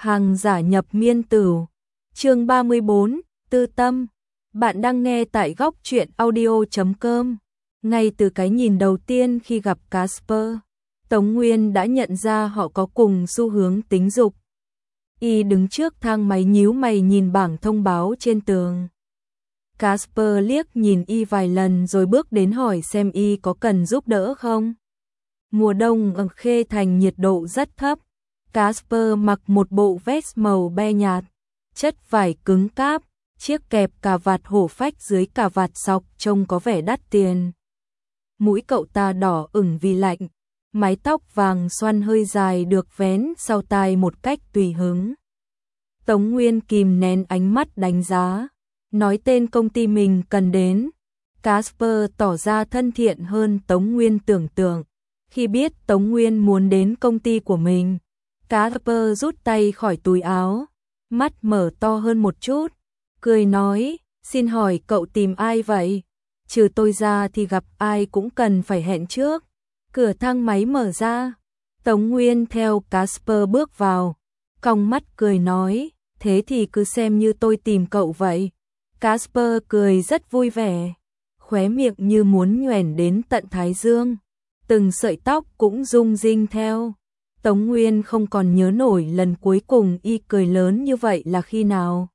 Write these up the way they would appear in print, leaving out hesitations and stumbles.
Hàng giả nhập miên tử. Chương 34, Tư tâm. Bạn đang nghe tại góc truyện audio.com. Ngay từ cái nhìn đầu tiên khi gặp Casper, Tống Nguyên đã nhận ra họ có cùng xu hướng tính dục. Y đứng trước thang máy nhíu mày nhìn bảng thông báo trên tường. Casper liếc nhìn Y vài lần rồi bước đến hỏi xem Y có cần giúp đỡ không. Mùa đông ở Khê Thành nhiệt độ rất thấp. Casper mặc một bộ vest màu be nhạt, chất vải cứng cáp, chiếc kẹp cà vạt hổ phách dưới cà vạt sọc trông có vẻ đắt tiền. Mũi cậu ta đỏ ửng vì lạnh, mái tóc vàng xoăn hơi dài được vén sau tai một cách tùy hứng. Tống Nguyên kìm nén ánh mắt đánh giá, nói tên công ty mình cần đến. Casper tỏ ra thân thiện hơn Tống Nguyên tưởng tượng. Khi biết Tống Nguyên muốn đến công ty của mình, Casper rút tay khỏi túi áo, mắt mở to hơn một chút, cười nói, xin hỏi cậu tìm ai vậy? Trừ tôi ra thì gặp ai cũng cần phải hẹn trước. Cửa thang máy mở ra, Tống Nguyên theo Casper bước vào, cong mắt cười nói, thế thì cứ xem như tôi tìm cậu vậy. Casper cười rất vui vẻ, khóe miệng như muốn nhoẻn đến tận thái dương, từng sợi tóc cũng rung rinh theo. Tống Nguyên không còn nhớ nổi lần cuối cùng Y cười lớn như vậy là khi nào.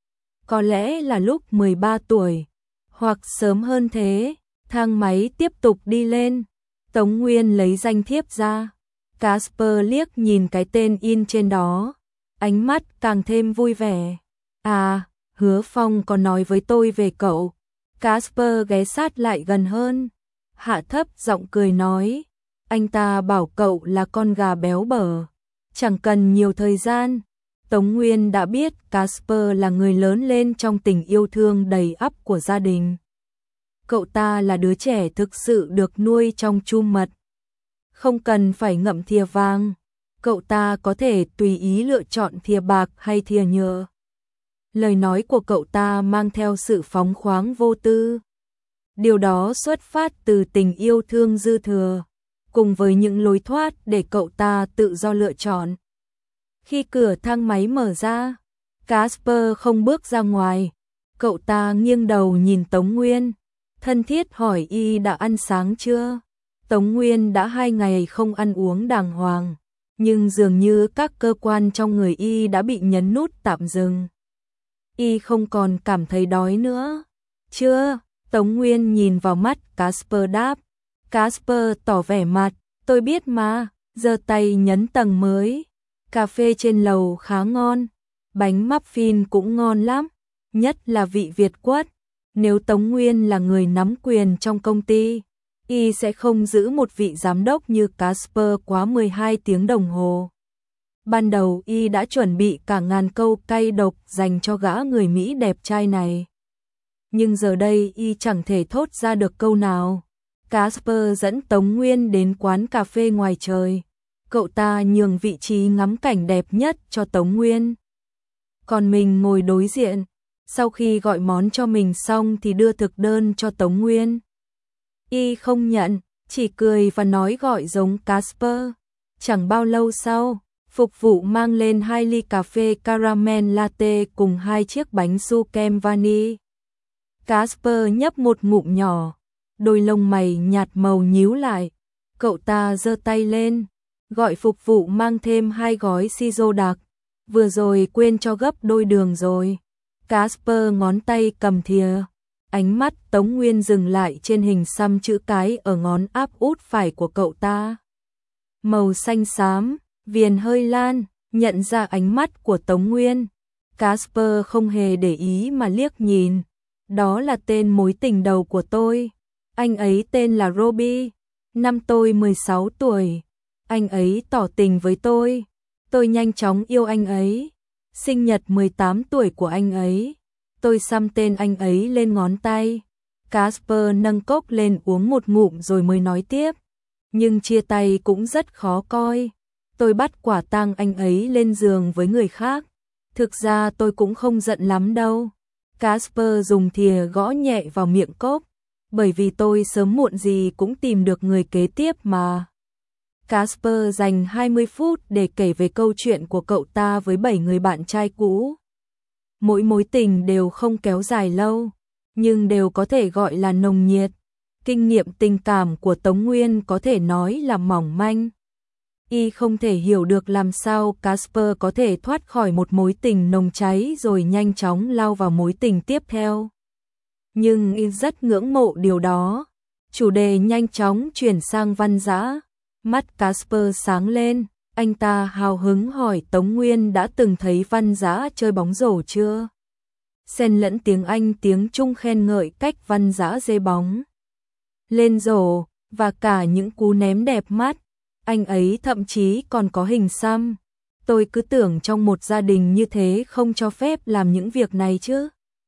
Có lẽ là lúc 13 tuổi, hoặc sớm hơn thế. Thang máy tiếp tục đi lên. Tống Nguyên lấy danh thiếp ra. Casper liếc nhìn cái tên in trên đó, ánh mắt càng thêm vui vẻ. À, Hứa Phong có nói với tôi về cậu. Casper ghé sát lại gần hơn, hạ thấp giọng cười nói, anh ta bảo cậu là con gà béo bở, chẳng cần nhiều thời gian. Tống Nguyên đã biết Casper là người lớn lên trong tình yêu thương đầy ắp của gia đình. Cậu ta là đứa trẻ thực sự được nuôi trong chum mật, không cần phải ngậm thìa vàng, cậu ta có thể tùy ý lựa chọn thìa bạc hay thìa nhựa. Lời nói của cậu ta mang theo sự phóng khoáng vô tư. Điều đó xuất phát từ tình yêu thương dư thừa, cùng với những lối thoát để cậu ta tự do lựa chọn. Khi cửa thang máy mở ra, Casper không bước ra ngoài. Cậu ta nghiêng đầu nhìn Tống Nguyên, thân thiết hỏi Y đã ăn sáng chưa? Tống Nguyên đã 2 ngày không ăn uống đàng hoàng, nhưng dường như các cơ quan trong người Y đã bị nhấn nút tạm dừng. Y không còn cảm thấy đói nữa. Chưa, Tống Nguyên nhìn vào mắt Casper đáp. Casper tỏ vẻ mặt, tôi biết mà, giơ tay nhấn tầng mới. Cà phê trên lầu khá ngon, bánh muffin cũng ngon lắm, nhất là vị Việt quất. Nếu Tống Nguyên là người nắm quyền trong công ty, Y sẽ không giữ một vị giám đốc như Casper quá 12 tiếng đồng hồ. Ban đầu Y đã chuẩn bị cả ngàn câu cay độc dành cho gã người Mỹ đẹp trai này. Nhưng giờ đây Y chẳng thể thốt ra được câu nào. Casper dẫn Tống Nguyên đến quán cà phê ngoài trời. Cậu ta nhường vị trí ngắm cảnh đẹp nhất cho Tống Nguyên, còn mình ngồi đối diện. Sau khi gọi món cho mình xong thì đưa thực đơn cho Tống Nguyên. Y không nhận, chỉ cười và nói gọi giống Casper. Chẳng bao lâu sau, phục vụ mang lên 2 ly cà phê caramel latte cùng 2 chiếc bánh su kem vani. Casper nhấp một ngụm nhỏ, đôi lông mày nhạt màu nhíu lại. Cậu ta giơ tay lên, gọi phục vụ mang thêm 2 gói siro đặc. Vừa rồi quên cho gấp đôi đường rồi. Casper ngón tay cầm thìa. Ánh mắt Tống Nguyên dừng lại trên hình xăm chữ cái ở ngón áp út phải của cậu ta. Màu xanh xám, viền hơi lan, nhận ra ánh mắt của Tống Nguyên. Casper không hề để ý mà liếc nhìn. Đó là tên mối tình đầu của tôi. Anh ấy tên là Robbie. Năm tôi 16 tuổi. Anh ấy tỏ tình với tôi. Tôi nhanh chóng yêu anh ấy. Sinh nhật 18 tuổi của anh ấy, tôi xăm tên anh ấy lên ngón tay. Casper nâng cốc lên uống một ngụm rồi mới nói tiếp. Nhưng chia tay cũng rất khó coi. Tôi bắt quả tang anh ấy lên giường với người khác. Thực ra tôi cũng không giận lắm đâu. Casper dùng thìa gõ nhẹ vào miệng cốc. Bởi vì tôi sớm muộn gì cũng tìm được người kế tiếp mà. Casper dành 20 phút để kể về câu chuyện của cậu ta với 7 người bạn trai cũ. Mỗi mối tình đều không kéo dài lâu, nhưng đều có thể gọi là nồng nhiệt. Kinh nghiệm tình cảm của Tống Nguyên có thể nói là mỏng manh. Y không thể hiểu được làm sao Casper có thể thoát khỏi một mối tình nồng cháy rồi nhanh chóng lao vào mối tình tiếp theo. Nhưng Y rất ngưỡng mộ điều đó. Chủ đề nhanh chóng chuyển sang Văn Dã. Mắt Casper sáng lên, anh ta hào hứng hỏi Tống Nguyên đã từng thấy Văn Dã chơi bóng rổ chưa? Xen lẫn tiếng Anh tiếng Trung khen ngợi cách Văn Dã giê bóng lên rổ, và cả những cú ném đẹp mắt. Anh ấy thậm chí còn có hình xăm. Tôi cứ tưởng trong một gia đình như thế không cho phép làm những việc này chứ.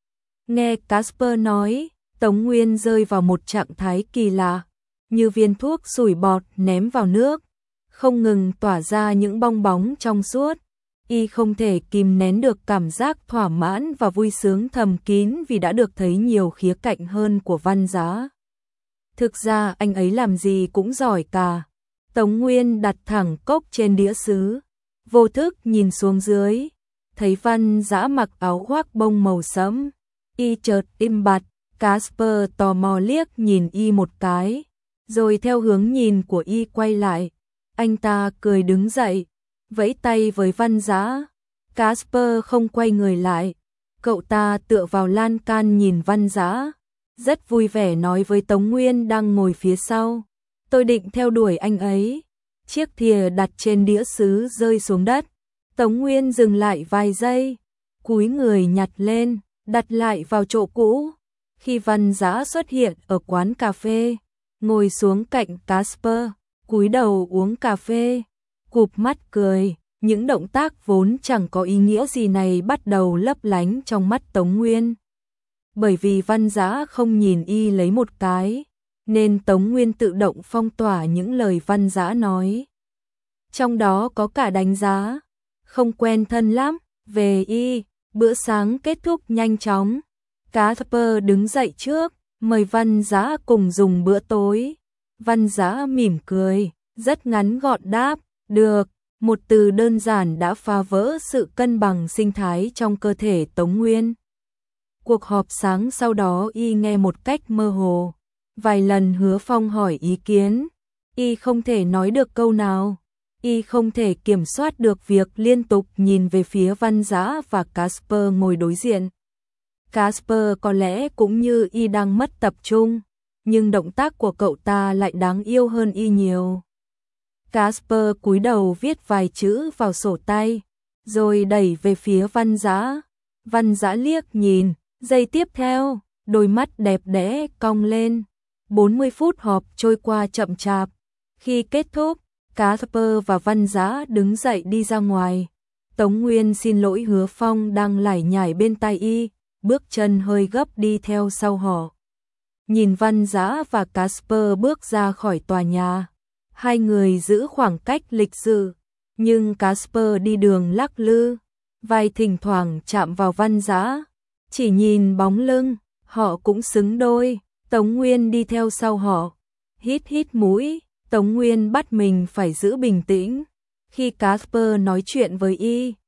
Nghe Casper nói, Tống Nguyên rơi vào một trạng thái kỳ lạ, như viên thuốc sủi bọt ném vào nước, không ngừng tỏa ra những bong bóng trong suốt. Y không thể kìm nén được cảm giác thỏa mãn và vui sướng thầm kín vì đã được thấy nhiều khía cạnh hơn của Văn Dã. Thực ra anh ấy làm gì cũng giỏi cả. Tống Nguyên đặt thẳng cốc trên đĩa sứ, vô thức nhìn xuống dưới, thấy Văn Dã mặc áo khoác bông màu sẫm. Y chợt im bặt, Casper tò mò liếc nhìn Y một cái, rồi theo hướng nhìn của Y quay lại. Anh ta cười đứng dậy, vẫy tay với Văn Dã. Casper không quay người lại, cậu ta tựa vào lan can nhìn Văn Dã, rất vui vẻ nói với Tống Nguyên đang ngồi phía sau. Tôi định theo đuổi anh ấy. Chiếc thìa đặt trên đĩa sứ rơi xuống đất. Tống Nguyên dừng lại vài giây, cúi người nhặt lên, đặt lại vào chỗ cũ. Khi Văn Dã xuất hiện ở quán cà phê, ngồi xuống cạnh Casper, cúi đầu uống cà phê, cụp mắt cười, những động tác vốn chẳng có ý nghĩa gì này bắt đầu lấp lánh trong mắt Tống Nguyên. Bởi vì Văn Dã không nhìn Y lấy một cái, nên Tống Nguyên tự động phong tỏa những lời Văn Dã nói. Trong đó có cả đánh giá, không quen thân lắm, về Y. Bữa sáng kết thúc nhanh chóng. Casper đứng dậy trước, mời Văn Dã cùng dùng bữa tối. Văn Dã mỉm cười, rất ngắn gọn đáp, được. Một từ đơn giản đã phá vỡ sự cân bằng sinh thái trong cơ thể Tống Nguyên. Cuộc họp sáng sau đó Y nghe một cách mơ hồ. Vài lần Hứa Phong hỏi ý kiến, Y không thể nói được câu nào. Y không thể kiểm soát được việc liên tục nhìn về phía Văn Dã và Casper ngồi đối diện. Casper có lẽ cũng như Y đang mất tập trung, nhưng động tác của cậu ta lại đáng yêu hơn Y nhiều. Casper cúi đầu viết vài chữ vào sổ tay, rồi đẩy về phía Văn Dã. Văn Dã liếc nhìn, giây tiếp theo, đôi mắt đẹp đẽ cong lên. 40 phút họp trôi qua chậm chạp. Khi kết thúc, Casper và Văn Dã đứng dậy đi ra ngoài. Tống Nguyên xin lỗi Hứa Phong đang lải nhải bên tai Y, bước chân hơi gấp đi theo sau họ. Nhìn Văn Dã và Casper bước ra khỏi tòa nhà, hai người giữ khoảng cách lịch sự, nhưng Casper đi đường lắc lư, vai thỉnh thoảng chạm vào Văn Dã. Chỉ nhìn bóng lưng, họ cũng xứng đôi. Tống Nguyên đi theo sau họ, hít hít mũi. Tống Nguyên bắt mình phải giữ bình tĩnh. Khi Casper nói chuyện với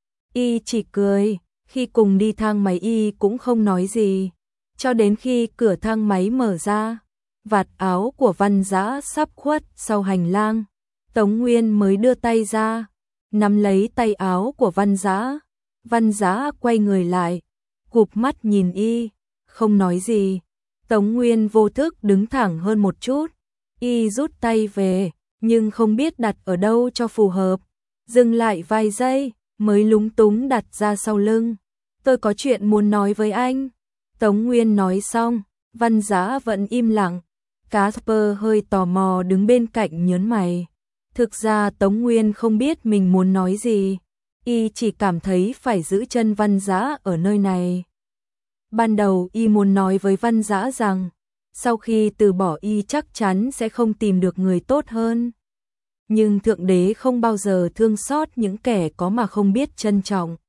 Y chỉ cười. Khi cùng đi thang máy Y cũng không nói gì. Cho đến khi cửa thang máy mở ra, vạt áo của Văn Dã sắp khuất sau hành lang, Tống Nguyên mới đưa tay ra, nắm lấy tay áo của Văn Dã. Văn Dã quay người lại, cụp mắt nhìn Y, không nói gì. Tống Nguyên vô thức đứng thẳng hơn một chút. Y rút tay về, nhưng không biết đặt ở đâu cho phù hợp. Dừng lại vài giây, mới lúng túng đặt ra sau lưng. Tôi có chuyện muốn nói với anh. Tống Nguyên nói xong, Văn Dã vẫn im lặng. Casper hơi tò mò đứng bên cạnh nhớn mày. Thực ra Tống Nguyên không biết mình muốn nói gì. Y chỉ cảm thấy phải giữ chân Văn Dã ở nơi này. Ban đầu Y muốn nói với Văn Dã rằng, sau khi từ bỏ Y chắc chắn sẽ không tìm được người tốt hơn. Nhưng Thượng Đế không bao giờ thương xót những kẻ có mà không biết trân trọng.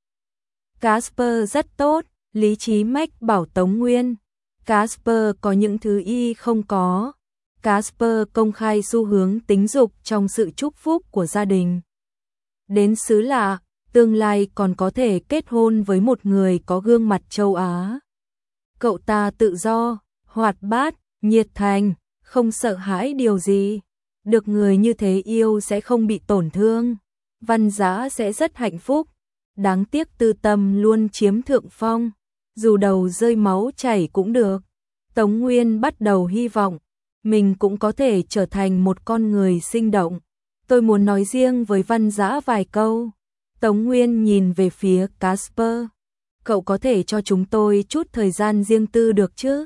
Casper rất tốt, lý trí mách bảo Tống Nguyên. Casper có những thứ Y không có. Casper công khai xu hướng tính dục trong sự chúc phúc của gia đình. Đến xứ lạ, tương lai còn có thể kết hôn với một người có gương mặt châu Á. Cậu ta tự do, hoạt bát, nhiệt thành, không sợ hãi điều gì. Được người như thế yêu sẽ không bị tổn thương. Văn Dã sẽ rất hạnh phúc. Đáng tiếc Tư Tâm luôn chiếm thượng phong. Dù đầu rơi máu chảy cũng được. Tống Nguyên bắt đầu hy vọng mình cũng có thể trở thành một con người sinh động. Tôi muốn nói riêng với Văn Dã vài câu. Tống Nguyên nhìn về phía Casper. Cậu có thể cho chúng tôi chút thời gian riêng tư được chứ?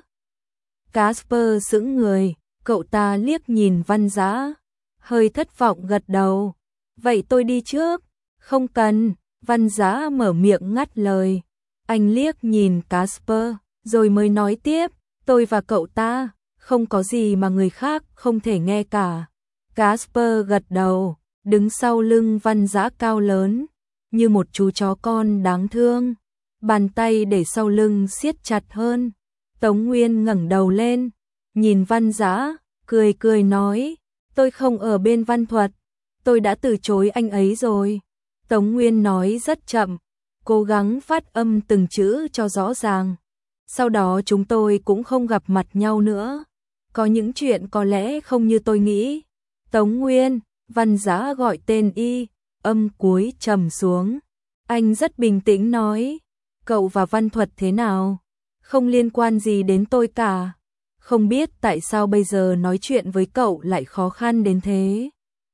Casper sững người, cậu ta liếc nhìn Văn Dã, hơi thất vọng gật đầu. Vậy tôi đi trước. Không cần, Văn Dã mở miệng ngắt lời. Anh liếc nhìn Casper, rồi mới nói tiếp, tôi và cậu ta, không có gì mà người khác không thể nghe cả. Casper gật đầu, đứng sau lưng Văn Dã cao lớn, như một chú chó con đáng thương. Bàn tay để sau lưng siết chặt hơn. Tống Nguyên ngẩng đầu lên, nhìn Văn Dã, cười cười nói, tôi không ở bên Văn Thuật, tôi đã từ chối anh ấy rồi. Tống Nguyên nói rất chậm, cố gắng phát âm từng chữ cho rõ ràng. Sau đó chúng tôi cũng không gặp mặt nhau nữa. Có những chuyện có lẽ không như tôi nghĩ. Tống Nguyên, Văn Dã gọi tên y, âm cuối trầm xuống. Anh rất bình tĩnh nói, cậu và Văn Thuật thế nào? Không liên quan gì đến tôi cả. Không biết tại sao bây giờ nói chuyện với cậu lại khó khăn đến thế.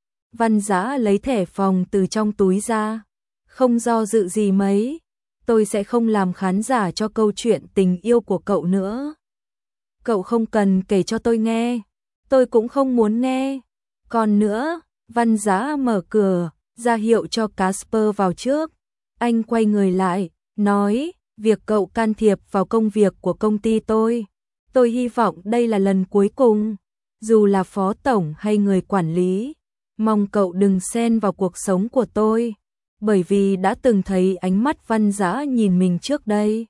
Văn Dã lấy thẻ phòng từ trong túi ra. Không do dự gì mấy. Tôi sẽ không làm khán giả cho câu chuyện tình yêu của cậu nữa. Cậu không cần kể cho tôi nghe. Tôi cũng không muốn nghe. Còn nữa, Văn Dã mở cửa, ra hiệu cho Casper vào trước. Anh quay người lại, nói, việc cậu can thiệp vào công việc của công ty tôi hy vọng đây là lần cuối cùng. Dù là phó tổng hay người quản lý, mong cậu đừng xen vào cuộc sống của tôi, bởi vì đã từng thấy ánh mắt Văn Dã nhìn mình trước đây.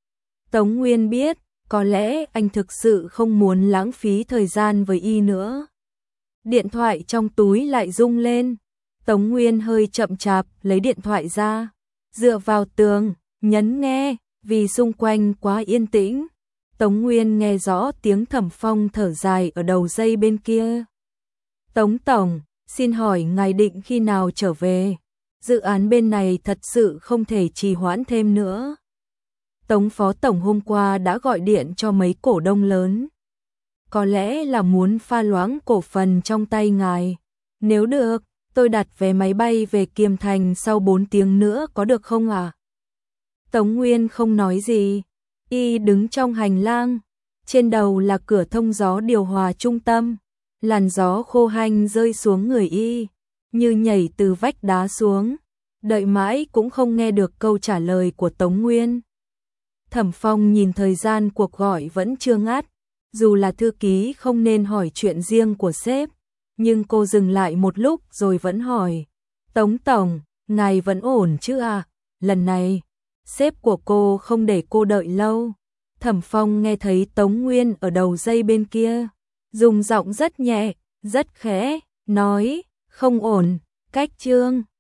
Tống Nguyên biết, có lẽ anh thực sự không muốn lãng phí thời gian với y nữa. Điện thoại trong túi lại rung lên. Tống Nguyên hơi chậm chạp lấy điện thoại ra, dựa vào tường, nhấn nghe, vì xung quanh quá yên tĩnh. Tống Nguyên nghe rõ tiếng Thẩm Phong thở dài ở đầu dây bên kia. Tống Tổng, xin hỏi ngài định khi nào trở về? Dự án bên này thật sự không thể trì hoãn thêm nữa. Tống Phó Tổng hôm qua đã gọi điện cho mấy cổ đông lớn. Có lẽ là muốn pha loãng cổ phần trong tay ngài. Nếu được, tôi đặt vé máy bay về Kiềm Thành sau 4 tiếng nữa có được không ạ? Tống Nguyên không nói gì. Y đứng trong hành lang. Trên đầu là cửa thông gió điều hòa trung tâm. Làn gió khô hanh rơi xuống người y, như nhảy từ vách đá xuống. Đợi mãi cũng không nghe được câu trả lời của Tống Nguyên. Thẩm Phong nhìn thời gian cuộc gọi vẫn chưa ngắt. Dù là thư ký không nên hỏi chuyện riêng của sếp, nhưng cô dừng lại một lúc rồi vẫn hỏi. Tống Tổng, ngài vẫn ổn chứ à? Lần này, sếp của cô không để cô đợi lâu. Thẩm Phong nghe thấy Tống Nguyên ở đầu dây bên kia, dùng giọng rất nhẹ, rất khẽ, nói, không ổn, cách chương.